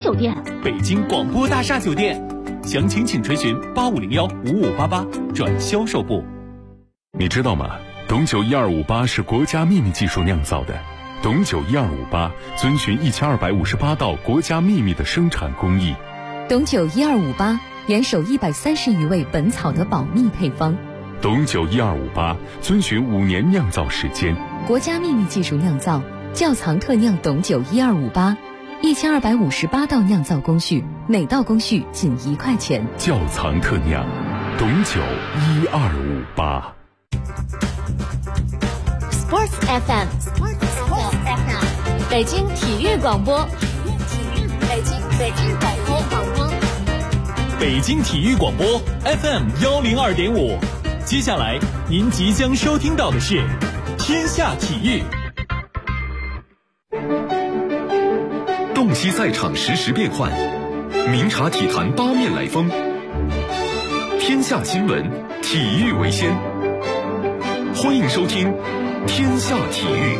酒店， 北京广播大厦酒店。详情请垂询85015588转销售部。 你知道吗？董酒1258是国家秘密技术酿造的。董酒1258遵循1258道国家秘密的生产工艺。 董酒1258严守130余味本草的保密配方。 董酒1258遵循5年酿造时间， 国家秘密技术酿造，窖藏特酿董酒1258，1258道酿造工序，每道工序仅1块钱。 窖藏特酿，董酒1258。 Sports FM， 北京体育广播，北京广播， 北京体育广播 FM102.5。接下来您即将收听到的是天下体育。 洞悉赛场实时变幻，明察体坛八面来风。天下新闻，体育为先。欢迎收听天下体育。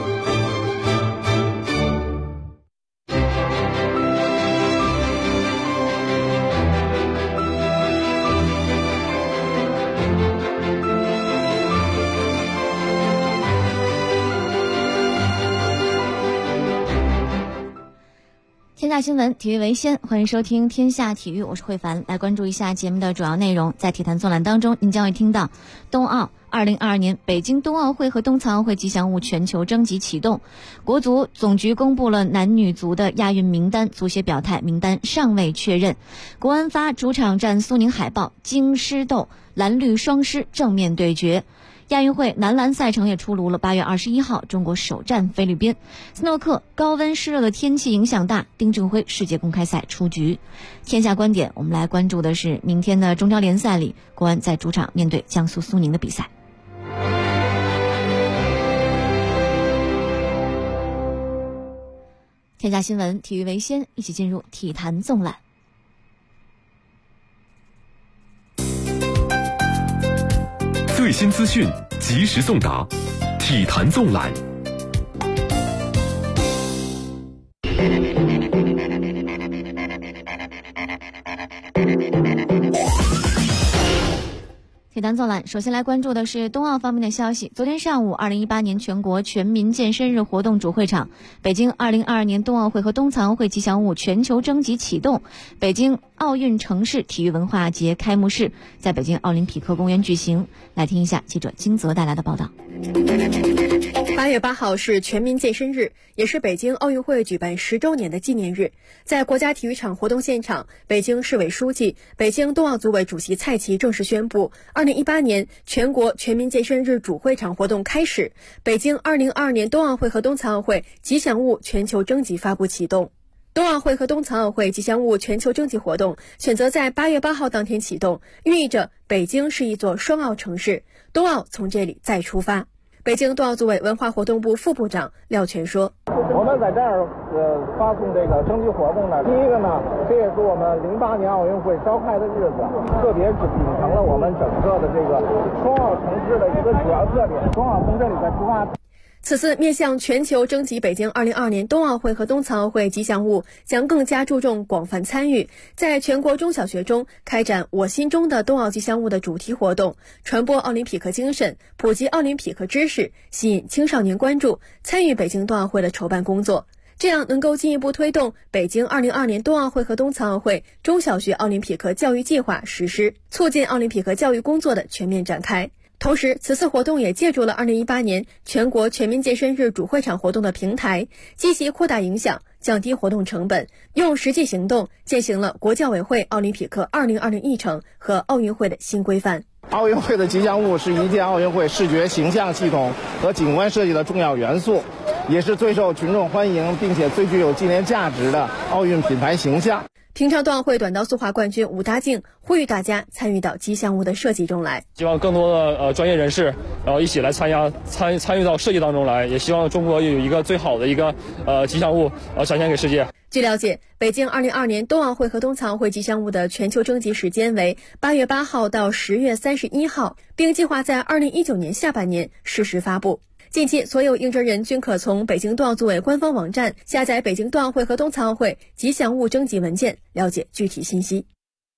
天下新闻，体育为先，欢迎收听天下体育，我是慧凡。来关注一下节目的主要内容。在体坛纵览当中，您将会听到冬奥2022年北京冬奥会和冬残奥会吉祥物全球征集启动，国足总局公布了男女足的亚运名单，足协表态名单尚未确认。国安发主场战苏宁海豹，京狮斗蓝绿双狮正面对决。亚运会男篮赛程也出炉了，8月21号，中国首战菲律宾。斯诺克高温湿热的天气影响大，丁俊晖世界公开赛出局。天下观点，我们来关注的是明天的中超联赛里，国安在主场面对江苏苏宁的比赛。天下新闻，体育为先，一起进入体坛纵览。 最新资讯，及时送达，体坛纵览。 体坛纵览，首先来关注的是冬奥方面的消息。昨天上午，2018年全国全民健身日活动主会场，北京2022年冬奥会和冬残奥会吉祥物全球征集启动，北京奥运城市体育文化节开幕式在北京奥林匹克公园举行。来听一下记者金泽带来的报道。 8月8号是全民健身日，也是北京奥运会举办10周年的纪念日。在国家体育场活动现场，北京市委书记、北京冬奥组委主席蔡奇正式宣布，2018年全国全民健身日主会场活动开始，北京2022年冬奥会和冬残奥会吉祥物全球征集发布启动。冬奥会和冬残奥会吉祥物全球征集活动选择在8月8号当天启动，寓意着北京是一座双奥城市，冬奥从这里再出发。北京冬奥组委文化活动部副部长廖全说：“ 我们在这儿发送这个征集活动呢，第一个呢，这也是我们08年奥运会召开的日子，特别是秉承了我们整个的这个双奥城市的一个主要特点，双奥从这里再出发。” 此次面向全球征集北京2022年冬奥会和冬残奥会吉祥物，将更加注重广泛参与，在全国中小学中开展我心中的冬奥吉祥物的主题活动，传播奥林匹克精神，普及奥林匹克知识，吸引青少年关注，参与北京冬奥会的筹办工作。这样能够进一步推动北京2022年冬奥会和冬残奥会中小学奥林匹克教育计划实施，促进奥林匹克教育工作的全面展开。同时，此次活动也借助了2018年全国全民健身日主会场活动的平台，积极扩大影响，降低活动成本，用实际行动践行了国教委会奥林匹克2020议程和奥运会的新规范。 奥运会的吉祥物是一届奥运会视觉形象系统和景观设计的重要元素，也是最受群众欢迎并且最具有纪念价值的奥运品牌形象。 平昌冬奥会短道速滑冠军武大靖呼吁大家参与到吉祥物的设计中来， 希望更多的专业人士一起来参与到设计当中来，也希望中国有一个最好的一个吉祥物展现给世界。 据了解，北京2022年冬奥会和冬残奥会吉祥物的全球征集时间为8月8号到10月31号，并计划在2019年下半年适时发布。 近期所有应征人均可从北京冬奥组委官方网站下载北京冬奥会和冬残奥会吉祥物征集文件，了解具体信息。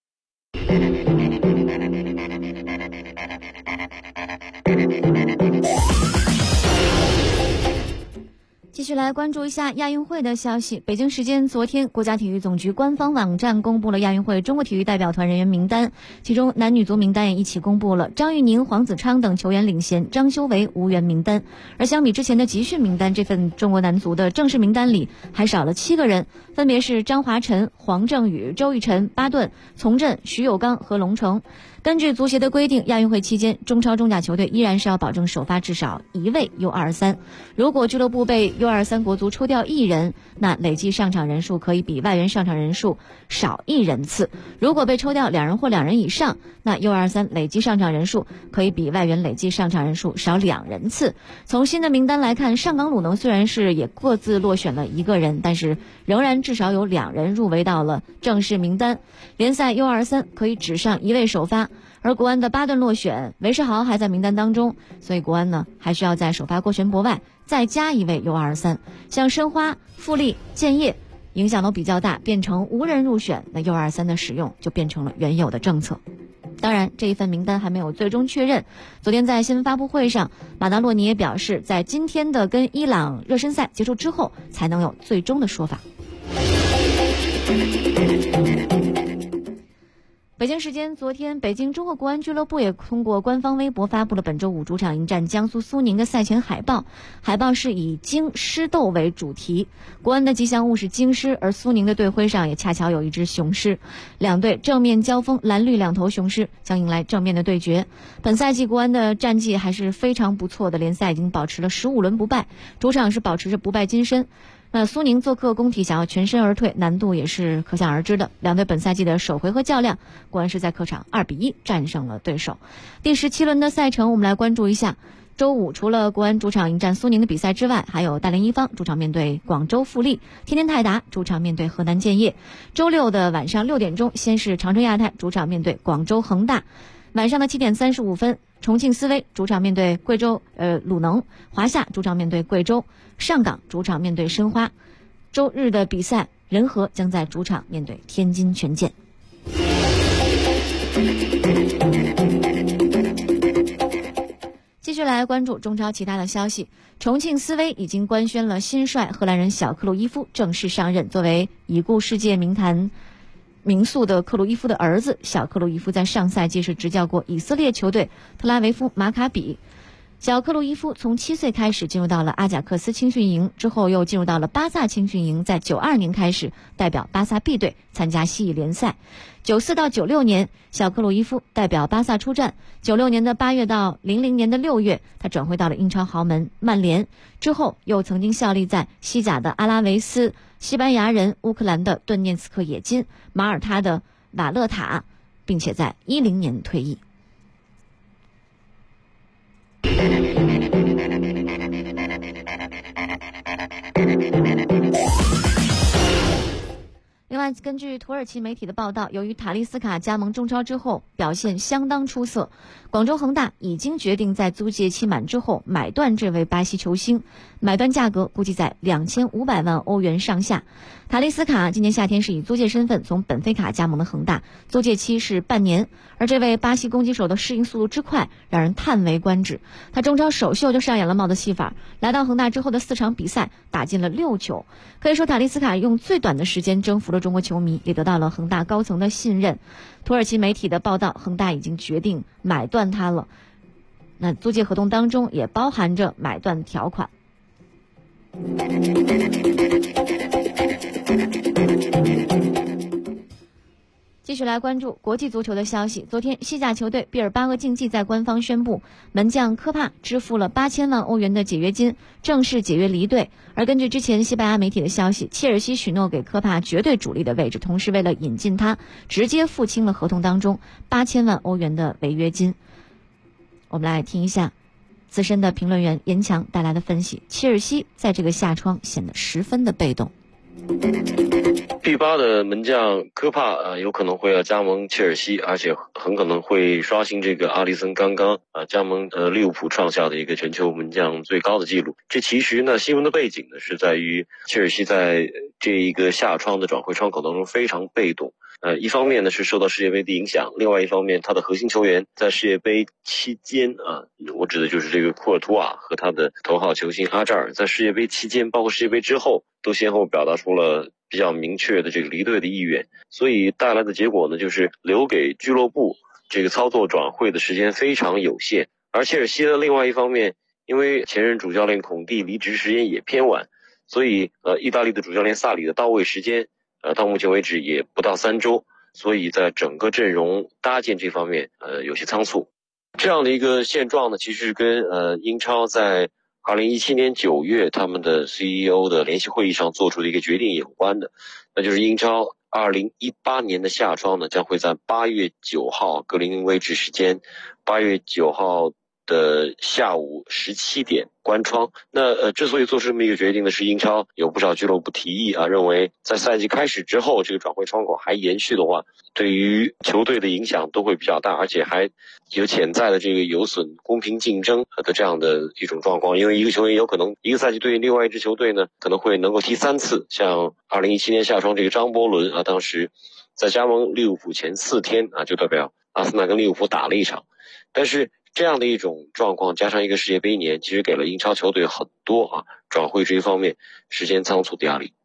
继续来关注一下亚运会的消息。北京时间昨天，国家体育总局官方网站公布了亚运会中国体育代表团人员名单，其中男女足名单也一起公布了，张玉宁、黄子昌等球员领衔，张修为无缘名单。而相比之前的集训名单，这份中国男足的正式名单里还少了7个人，分别是张华晨、黄正宇、周玉晨、巴顿、丛振、徐有刚和龙城。根据足协的规定，亚运会期间中超中甲球队依然是要保证首发至少1位 U23， 如果俱乐部被 U23 国足抽调1人，那累计上场人数可以比外援上场人数少1人次，如果被抽调2人或2人以上，那 U23 累计上场人数可以比外援累计上场人数少2人次。从新的名单来看，上港鲁能虽然是也各自落选了1个人，但是仍然至少有2人入围到了正式名单。联赛 U23 可以只上1位首发，而国安的巴顿落选，韦世豪还在名单当中，所以国安呢还需要在首发郭全博外再加1位 U23。像申花、富力、建业影响都比较大，变成无人入选，那 U23 的使用就变成了原有的政策。当然，这一份名单还没有最终确认。昨天在新闻发布会上，马达洛尼也表示，在今天的跟伊朗热身赛结束之后，才能有最终的说法。北京时间昨天，北京中赫国安俱乐部也通过官方微博发布了本周5主场迎战江苏苏宁的赛前海报。海报是以京狮斗为主题，国安的吉祥物是京狮，而苏宁的队徽上也恰巧有一只雄狮。两队正面交锋，蓝绿两头雄狮将迎来正面的对决。本赛季国安的战绩还是非常不错的，联赛已经保持了15轮不败，主场是保持着不败金身。那苏宁做客工体想要全身而退，难度也是可想而知的。两队本赛季的首回合较量，国安是在客场2-1战胜了对手。第17轮的赛程，我们来关注一下。周5除了国安主场迎战苏宁的比赛之外，还有大连一方主场面对广州富力，天天泰达主场面对河南建业。周6的晚上6点钟，先是长春亚泰主场面对广州恒大。晚上的7点35分，重庆斯威主场面对贵州鲁能，华夏主场面对贵州，上港主场面对申花。周日的比赛，人和将在主场面对天津权健。继续来关注中超其他的消息。重庆斯威已经官宣了新帅荷兰人小克鲁伊夫正式上任。作为已故世界名坛名宿的克鲁伊夫的儿子，小克鲁伊夫在上赛季是执教过以色列球队特拉维夫马卡比。小克鲁伊夫从7岁开始进入到了阿贾克斯青训营，之后又进入到了巴萨青训营，在92年开始代表巴萨 B 队参加西乙联赛。94到96年，小克鲁伊夫代表巴萨出战。96年的8月到00年的6月，他转会到了英超豪门曼联，之后又曾经效力在西甲的阿拉维斯、西班牙人乌克兰的顿涅茨克冶金、马耳他的瓦勒塔，并且在10年退役。另外，根据土耳其媒体的报道，由于塔利斯卡加盟中超之后表现相当出色，广州恒大已经决定在租借期满之后买断这位巴西球星，买断价格估计在2500万欧元上下。塔利斯卡今年夏天是以租借身份从本菲卡加盟的恒大，租借期是半年，而这位巴西攻击手的适应速度之快让人叹为观止。他中超首秀就上演了帽子戏法，来到恒大之后的4场比赛打进了6球，可以说塔利斯卡用最短的时间征服了中国球迷，也得到了恒大高层的信任。土耳其媒体的报道，恒大已经决定买断他了，那租借合同当中也包含着买断条款。继续来关注国际足球的消息。昨天，西甲球队毕尔巴鄂竞技在官方宣布，门将科帕支付了8000万欧元的解约金，正式解约离队。而根据之前西班牙媒体的消息，切尔西许诺给科帕绝对主力的位置，同时为了引进他，直接付清了合同当中8000万欧元的违约金。我们来听一下资深的评论员严强带来的分析。切尔西在这个夏窗显得十分的被动。 B8的门将科帕有可能会要加盟切尔西，而且很可能会刷新这个阿里森刚刚加盟利物浦创下的一个全球门将最高的纪录。这其实呢，新闻的背景呢是在于切尔西在这一个夏窗的转会窗口当中非常被动。一方面呢是受到世界杯的影响，另外一方面他的核心球员在世界杯期间我指的就是这个库尔图瓦和他的头号球星阿扎尔，在世界杯期间包括世界杯之后都先后表达出了比较明确的这个离队的意愿，所以带来的结果呢就是留给俱乐部这个操作转会的时间非常有限。而切尔西的另外一方面，因为前任主教练孔蒂离职时间也偏晚，所以意大利的主教练萨里的到位时间到目前为止也不到3周，所以在整个阵容搭建这方面有些仓促。这样的一个现状呢，其实跟英超在2017年9月他们的 CEO 的联席会议上做出的一个决定有关的，那就是英超2018年的夏窗呢将会在8月9号格林威治时间8月9号的下午17点关窗。那之所以做出这么一个决定呢，是英超有不少俱乐部提议认为在赛季开始之后这个转会窗口还延续的话，对于球队的影响都会比较大，而且还有潜在的这个有损公平竞争的这样的一种状况。因为一个球员有可能一个赛季对另外一支球队呢可能会能够踢3次，像2017年夏窗这个张伯伦当时在加盟利物浦前4天就代表阿森纳跟利物浦打了一场。但是这样的一种状况加上一个世界杯年，其实给了英超球队很多转会这一方面时间仓促的压力。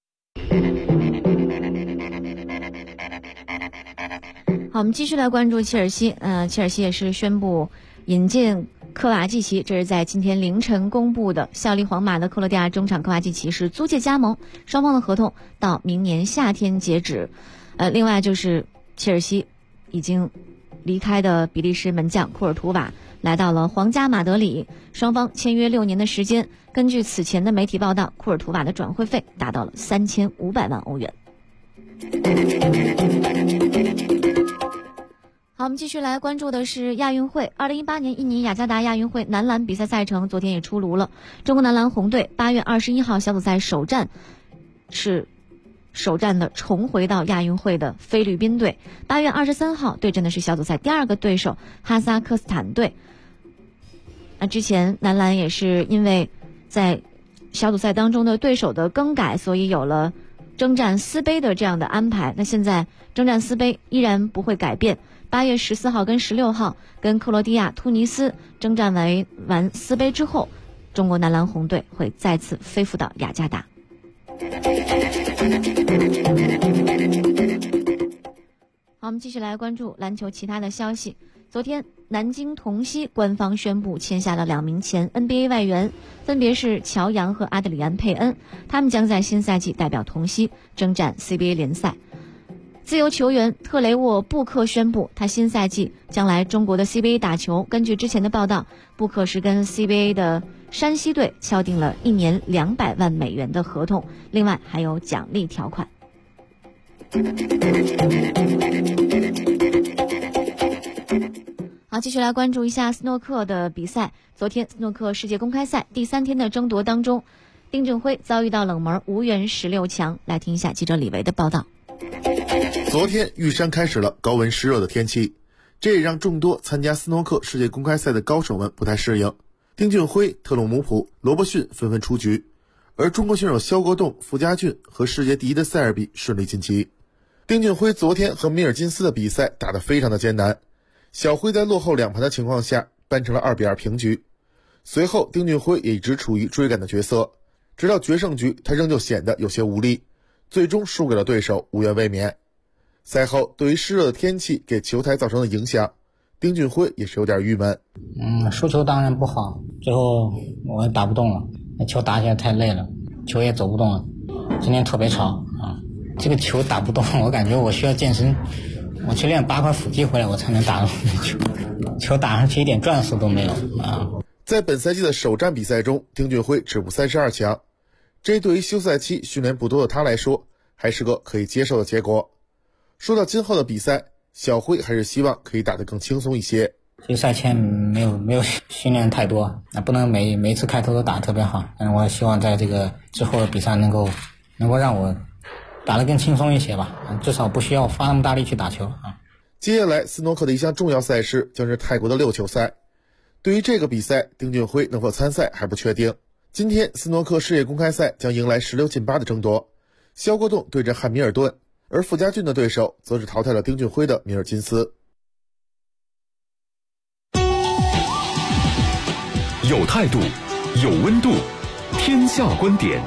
好，我们继续来关注切尔西。切尔西也是宣布引进科瓦季奇，这是在今天凌晨公布的。效力皇马的克罗地亚中场科瓦季奇是租借加盟，双方的合同到明年夏天截止。另外就是切尔西已经离开的比利时门将库尔图瓦来到了皇家马德里，双方签约6年的时间。根据此前的媒体报道，库尔图瓦的转会费达到了3500万欧元。好，我们继续来关注的是亚运会。2018年印尼雅加达亚运会男篮比赛赛程昨天也出炉了。中国男篮红队8月21号小组赛首战的重回到亚运会的菲律宾队，8月23号对阵的是小组赛第2个对手哈萨克斯坦队。那之前男篮也是因为在小组赛当中的对手的更改，所以有了征战斯杯的这样的安排。那现在征战斯杯依然不会改变，8月14号跟16号跟克罗地亚、突尼斯征战完斯杯之后，中国男篮红队会再次飞赴到雅加达。好，我们继续来关注篮球其他的消息。昨天南京同曦官方宣布签下了2名前 NBA 外援，分别是乔杨和阿德里安·佩恩，他们将在新赛季代表同曦征战 CBA 联赛。自由球员特雷沃·布克宣布，他新赛季将来中国的 CBA 打球。根据之前的报道，布克是跟 CBA 的山西队敲定了1年200万美元的合同，另外还有奖励条款。好，继续来关注一下斯诺克的比赛。昨天斯诺克世界公开赛第3天的争夺当中，丁俊晖遭遇到冷门，无缘16强。来听一下记者李维的报道。 昨天玉山开始了高温湿热的天气，这也让众多参加斯诺克世界公开赛的高手们不太适应。丁俊晖、特鲁姆普、罗伯逊纷纷出局，而中国选手肖国栋、傅家俊和世界第一的塞尔比顺利晋级。丁俊晖昨天和米尔金斯的比赛打得非常的艰难，小辉在落后2盘的情况下扳成了2-2平局。随后丁俊晖也一直处于追赶的角色，直到决胜局他仍旧显得有些无力，最终输给了对手，无缘卫冕。赛后对于湿热的天气给球台造成的影响，丁俊晖也是有点郁闷。 输球当然不好，最后我也打不动了，那球打起来太累了，球也走不动了，今天特别吵这个球打不动，我感觉我需要健身，我去练8块腹肌回来我才能打动球打上去一点转速都没有在本赛季的首战比赛中，丁俊晖止步32强，这对于休赛期训练不多的他来说还是个可以接受的结果。说到今后的比赛，小辉还是希望可以打得更轻松一些。 这个赛前没有训练太多，不能每一次开头都打得特别好，我希望在这个之后的比赛能够能够让我打得更轻松一些吧，至少不需要花那么大力去打球啊。 接下来斯诺克的一项重要赛事将是泰国的6球赛。对于这个比赛，丁俊晖能否参赛还不确定。今天斯诺克世界公开赛将迎来16进8的争夺，肖国栋对阵汉密尔顿，而傅家俊的对手则是淘汰了丁俊晖的米尔金斯。 有态度，有温度，天下观点。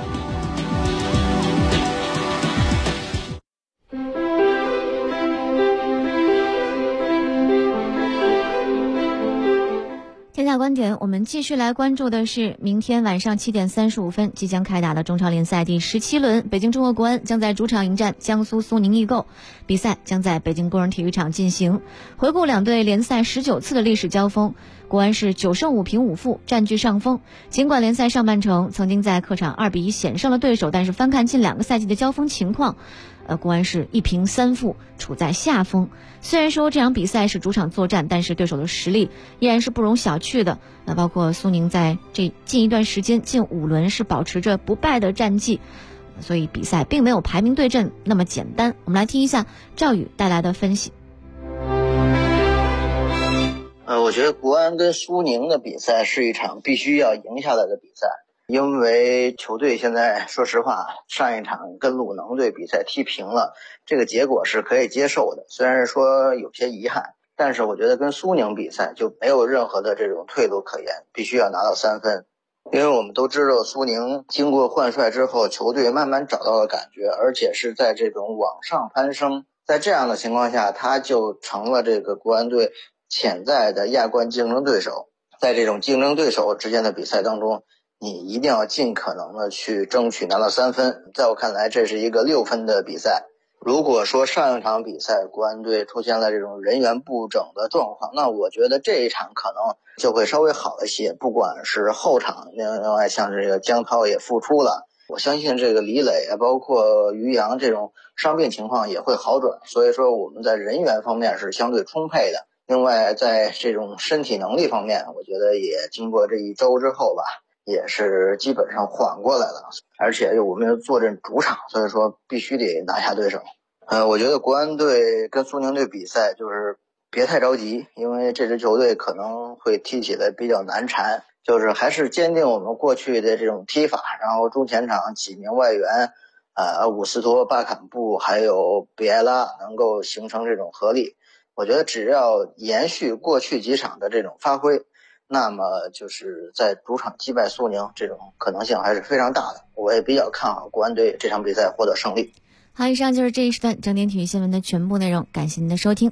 天下观点，我们继续来关注的是明天晚上7点35分即将开打的中超联赛第17轮，北京中赫国安将在主场迎战江苏苏宁易购，比赛将在北京工人体育场进行。回顾两队联赛19次的历史交锋，国安是9胜5平5负，占据上风。尽管联赛上半程曾经在客场2比1险胜了对手，但是翻看近2个赛季的交锋情况，国安是1平3负，处在下风。虽然说这场比赛是主场作战，但是对手的实力依然是不容小觑的。包括苏宁在这近一段时间近5轮是保持着不败的战绩，所以比赛并没有排名对阵那么简单。我们来听一下赵宇带来的分析。 我觉得国安跟苏宁的比赛是一场必须要赢下来的比赛，因为球队现在说实话，上一场跟鲁能队比赛踢平了，这个结果是可以接受的，虽然说有些遗憾，但是我觉得跟苏宁比赛就没有任何的这种退路可言，必须要拿到3分。因为我们都知道苏宁经过换帅之后，球队慢慢找到了感觉，而且是在这种往上攀升，在这样的情况下，他就成了这个国安队潜在的亚冠竞争对手。在这种竞争对手之间的比赛当中，你一定要尽可能的去争取拿到3分。在我看来，这是一个6分的比赛。如果说上一场比赛国安队出现了这种人员不整的状况，那我觉得这一场可能就会稍微好一些。不管是后场，另外像这个江涛也复出了，我相信这个李磊包括于洋这种伤病情况也会好转。所以说我们在人员方面是相对充沛的。另外在这种身体能力方面，我觉得也经过这一周之后吧，也是基本上缓过来了，而且我们又坐镇主场，所以说必须得拿下对手。我觉得国安队跟苏宁队比赛就是别太着急，因为这支球队可能会踢起来比较难缠，就是还是坚定我们过去的这种踢法，然后中前场几名外援伍斯托、巴坎布还有比埃拉能够形成这种合力。我觉得只要延续过去几场的这种发挥，那么就是在主场击败苏宁这种可能性还是非常大的。我也比较看好国安队这场比赛获得胜利。 好，以上就是这一时段正点体育新闻的全部内容，感谢您的收听。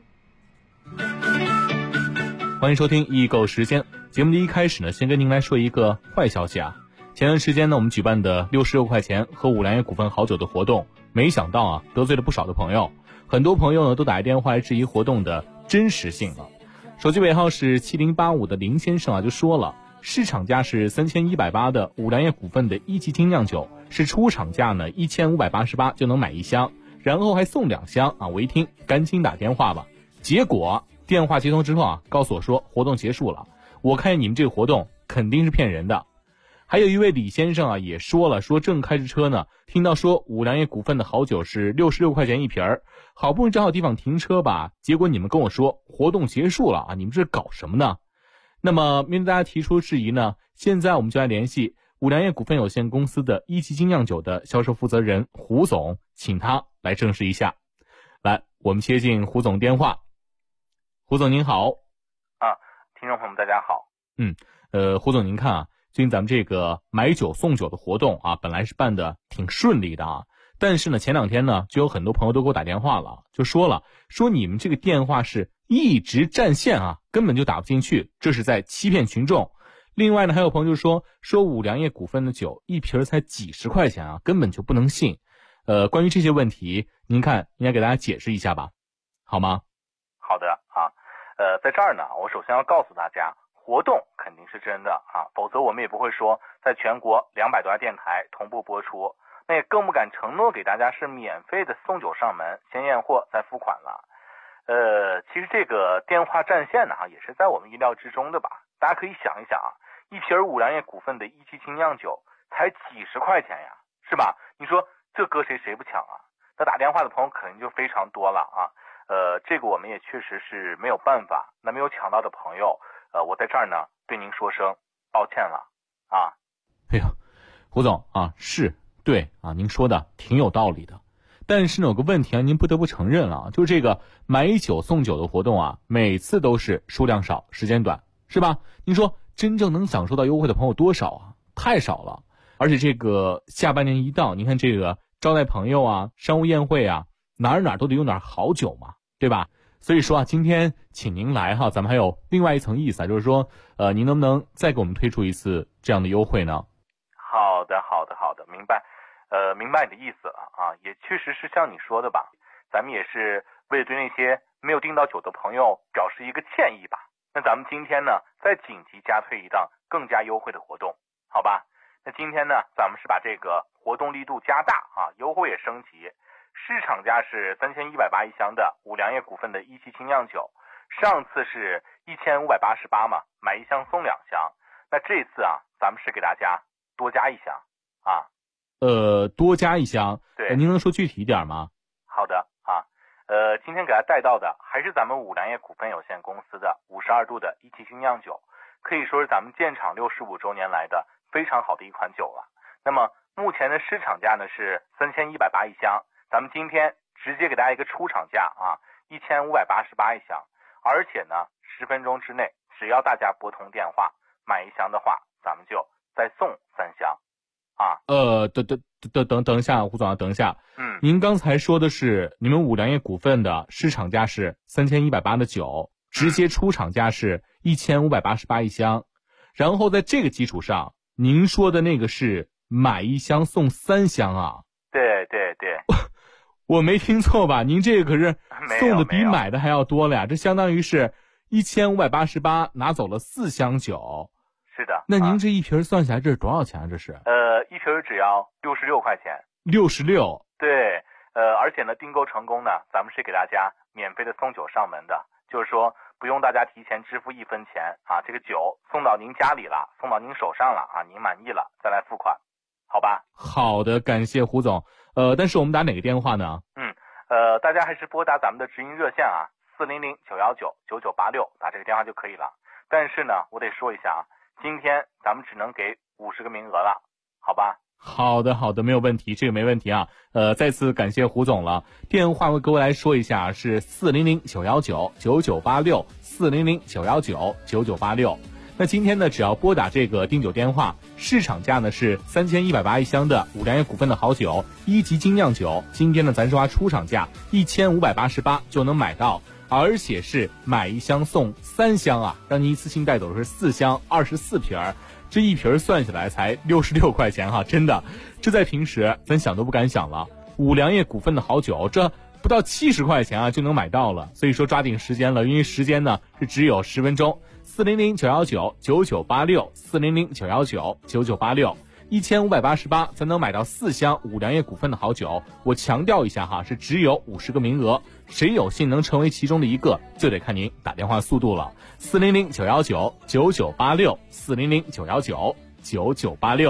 欢迎收听易购时间。节目的一开始呢，先跟您来说一个坏消息啊。前段时间呢，我们举办的66块钱喝五粮液股份好酒的活动，没想到啊，得罪了不少的朋友。很多朋友呢都打电话来质疑活动的真实性了。手机尾号是7085的林先生啊就说了，市场价是3180的五粮液股份的1级精酿酒，是出厂价呢1588就能买1箱，然后还送2箱啊！我一听赶紧打电话吧。结果电话接通之后啊，告诉我说活动结束了。我看你们这个活动肯定是骗人的。还有一位李先生啊也说了，说正开着车呢，听到说五粮液股份的好酒是66块钱一瓶儿，好不容易找好地方停车吧，结果你们跟我说活动结束了啊！你们这搞什么呢？那么面对大家提出质疑呢，现在我们就来联系五粮液股份有限公司的1级精酿酒的销售负责人胡总，请他来证实一下。来，我们接进胡总电话。胡总您好。 听众朋友们大家好。 胡总您看啊，最近咱们这个买酒送酒的活动啊，本来是办的挺顺利的啊，但是呢前2天呢就有很多朋友都给我打电话了，就说你们这个电话是一直占线啊，根本就打不进去，这是在欺骗群众。另外呢还有朋友就说五粮液股份的酒一瓶才几十块钱啊，根本就不能信。关于这些问题，您看应该给大家解释一下吧，好吗？ 好的啊，在这儿呢，我首先要告诉大家，活动肯定是真的啊，否则我们也不会说在全国200多家电台同步播出，那也更不敢承诺给大家是免费的送酒上门，先验货再付款了。其实这个电话占线呢也是在我们意料之中的吧。大家可以想一想啊，一瓶五粮液股份的1级精酿酒才几十块钱呀，是吧？你说这搁谁不抢啊？那打电话的朋友肯定就非常多了啊。这个我们也确实是没有办法。那没有抢到的朋友，我在这儿呢对您说声抱歉了啊。 哎呦，胡总啊，是对啊，您说的挺有道理的。但是呢，有个问题啊，您不得不承认了，就是这个买酒送酒的活动啊，每次都是数量少，时间短，是吧？您说真正能享受到优惠的朋友多少啊？太少了。而且这个下半年一到，您看这个招待朋友啊，商务宴会啊，哪儿都得用点好酒嘛，对吧？所以说啊，今天请您来哈，咱们还有另外一层意思啊，就是说，您能不能再给我们推出一次这样的优惠呢？ 好的，明白。明白你的意思了啊，也确实是像你说的吧，咱们也是为了对那些没有订到酒的朋友表示一个歉意吧。那咱们今天呢，再紧急加推一档更加优惠的活动，好吧？那今天呢，咱们是把这个活动力度加大啊，优惠也升级。市场价是3180一箱的五粮液股份的一期精酿酒，上次是1588嘛，买一箱送2箱。那这次啊，咱们是给大家多加一箱啊。 多加一箱， 对， 您能说具体一点吗？ 好的啊，今天给大家带到的还是咱们五粮液股份有限公司的52度的一期精酿酒，可以说是咱们建厂65周年来的非常好的一款酒了。那么目前的市场价呢是3180一箱，咱们今天直接给大家一个出厂价啊，1588一箱，而且呢10分钟之内，只要大家拨通电话买一箱的话，咱们就再送3箱。啊， 等一下，胡总啊，等一下。您刚才说的是你们五粮液股份的市场价是3180的酒，直接出厂价是1588一箱，然后在这个基础上，您说的那个是买一箱送3箱啊？ 对， 我没听错吧？您这个可是送的比买的还要多了呀，这相当于是1588拿走了4箱酒。 是的， 那您这一瓶算下来这是多少钱啊？这是一瓶只要66块钱。 66。 对，而且呢，订购成功呢，咱们是给大家免费的送酒上门的，就是说不用大家提前支付1分钱啊，这个酒送到您家里了，送到您手上了啊，您满意了再来付款，好吧？ 好的，感谢胡总。但是我们打哪个电话呢？ 大家还是拨打咱们的直营热线啊，400-919-9986，打这个电话就可以了。但是呢，我得说一下啊，今天咱们只能给50个名额了，好吧？ 好的，没有问题，这个没问题啊。再次感谢胡总了。电话我各位来说一下，是400-919-9986 400-919-9986。那今天呢，只要拨打这个订酒电话，市场价呢是3180一箱的五粮液股份的好酒1级精酿酒，今天呢咱说出厂价1588就能买到，而且是买一箱送3箱啊，让您一次性带走的是4箱24瓶，这一瓶算下来才66块钱哈，真的，这在平时咱想都不敢想了。五粮液股份的好酒，这不到70块钱啊就能买到了，所以说抓紧时间了，因为时间呢是只有10分钟。400-919-9986 400-919-9986 1588才能买到4箱五粮液股份的好酒。我强调一下哈，是只有50个名额，谁有幸能成为其中的一个，就得看您打电话速度了。400-919-9986 400-919-9986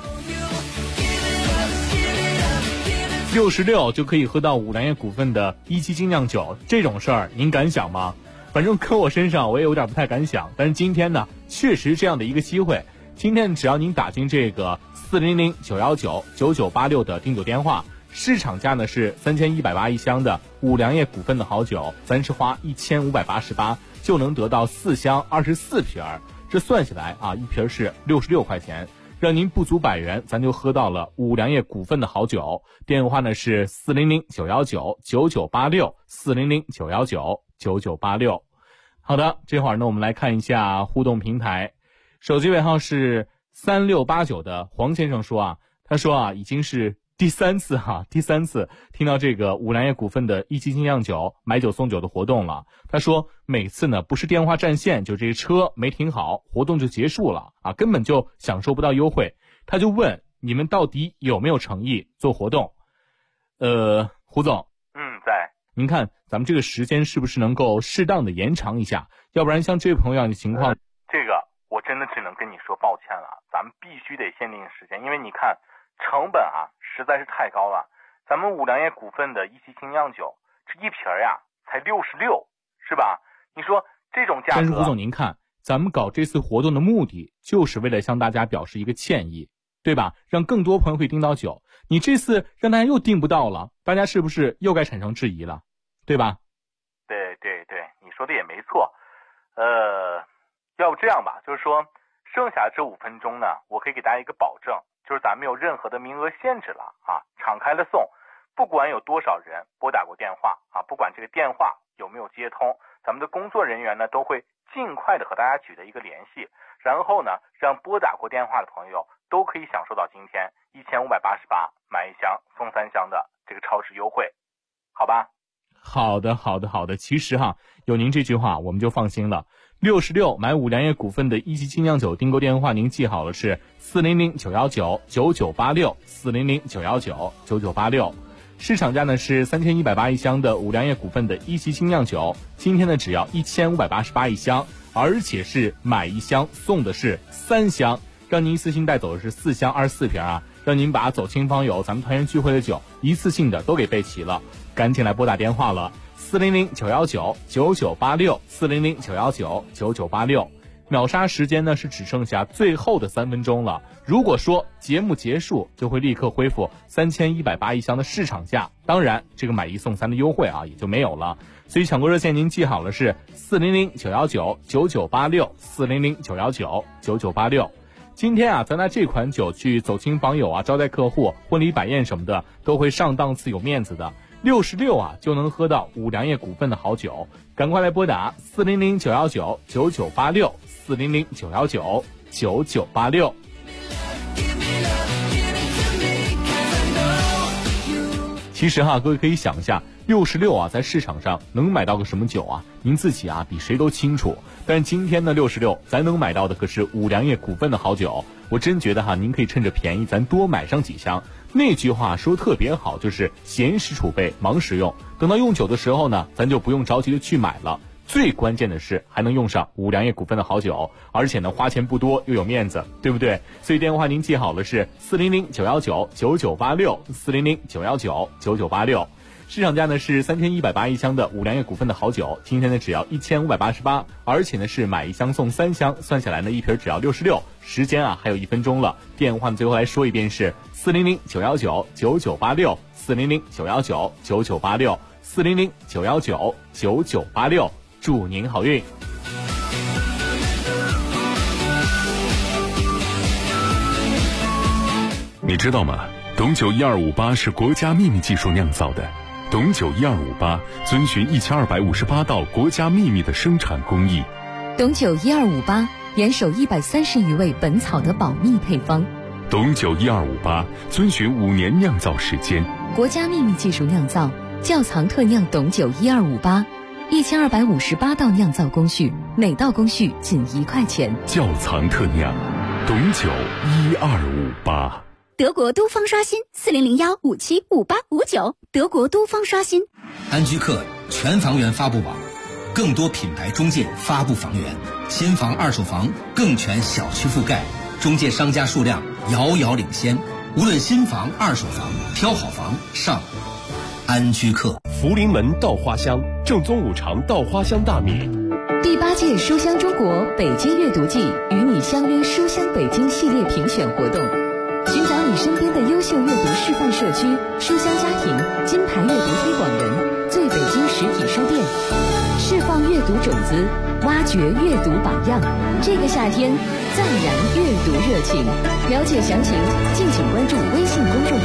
66就可以喝到五粮液股份的1期精酿酒，这种事儿您敢想吗？反正搁我身上我也有点不太敢想，但是今天呢确实这样的一个机会，今天只要您打进这个400-919-9986的订酒电话，市场价呢是3180一箱的五粮液股份的好酒，咱是花1588就能得到4箱24瓶，这算起来啊，一瓶是66块钱，让您不足100元，咱就喝到了五粮液股份的好酒。电话呢是400-919-9986 400-919-9986。好的，这会儿呢我们来看一下互动平台，手机尾号是3689的黄先生说啊，他说啊已经是第三次听到这个五粮液股份的1期精酿酒买酒送酒的活动了。他说每次呢不是电话占线，就这个车没停好，活动就结束了啊，根本就享受不到优惠。他就问你们到底有没有诚意做活动？胡总， 在。 您看咱们这个时间是不是能够适当的延长一下？要不然像这位朋友的情况， 这个我真的只能跟你说抱歉了，咱们必须得限定时间，因为你看成本啊实在是太高了。 咱们五粮液股份的一期精酿酒，这一瓶呀才66，是吧？你说这种价格。 但是胡总您看，咱们搞这次活动的目的就是为了向大家表示一个歉意，对吧？让更多朋友可以订到酒。你这次让大家又订不到了，大家是不是又该产生质疑了，对吧？ 对，你说的也没错。要不这样吧，就是说剩下这5分钟呢，我可以给大家一个保证，就是咱没有任何的名额限制了啊，敞开了送，不管有多少人拨打过电话啊，不管这个电话有没有接通，咱们的工作人员呢都会尽快的和大家取得一个联系，然后呢让拨打过电话的朋友都可以享受到今天1588买1箱送3箱的这个超值优惠，好吧？ 好的。其实有您这句话我们就放心了。66买五粮液股份的一期精酿酒订购电话您记好了，是400-919-9986 400-919-9986。市场价呢是3180一箱的五粮液股份的一期精酿酒，今天呢只要1588一箱，而且是买1箱送的是3箱，让您一次性带走的是4箱24瓶啊，让您把走亲访友咱们团圆聚会的酒一次性的都给备齐了。赶紧来拨打电话了，400-919-9986 400-919-9986。秒杀时间呢是只剩下最后的3分钟了，如果说节目结束就会立刻恢复3180一箱的市场价，当然这个买1送3的优惠也就没有了。所以抢购热线您记好了，是400-919-9986 400-919-9986。今天咱拿这款酒去走亲访友招待客户、婚礼摆宴什么的都会上档次有面子的。66就能喝到五粮液股份的好酒，赶快来拨打400-919-9986 400-919-9986。其实各位可以想一下，66在市场上能买到个什么酒您自己比谁都清楚。但今天呢66咱能买到的可是五粮液股份的好酒，我真觉得您可以趁着便宜咱多买上几箱。那句话说特别好，就是闲时储备忙时用，等到用酒的时候呢咱就不用着急的去买了。最关键的是还能用上五粮液股份的好酒，而且呢花钱不多又有面子，对不对？所以电话您记好了，是400-919-9986 400-919-9986。市场价呢是3180一箱的五粮液股份的好酒，今天呢只要1588，而且呢是买1箱送3箱，算下来呢一瓶只要66。时间还有1分钟了，电话呢最后来说一遍是400-919-9986 400-919-9986 400-919-9986。祝您好运。 你知道吗？董酒1258是国家秘密技术酿造的。董酒1258遵循1258道国家秘密的生产工艺。 董酒1258严守130余位本草的保密配方。 董酒1258遵循5年酿造时间。 国家秘密技术酿造，窖藏特酿董酒1258，1258道酿造工序，每道工序仅1块钱。 窖藏特酿，董酒1258。 德国都方刷新40015758559，德国都方刷新。 安居客全房源发布网，更多品牌中介发布房源，新房二手房更全小区覆盖，中介商家数量遥遥领先。无论新房二手房，挑好房上安居客。 福临门稻花香，正宗五常稻花香大米。 第8届书香中国北京阅读季与你相约书香北京系列评选活动，寻找你身边的优秀阅读示范社区、书香家庭、金牌阅读推广人、最北京实体书店，释放阅读种子，挖掘阅读榜样。这个夏天，暂燃阅读热情。了解详情，敬请关注微信公众号。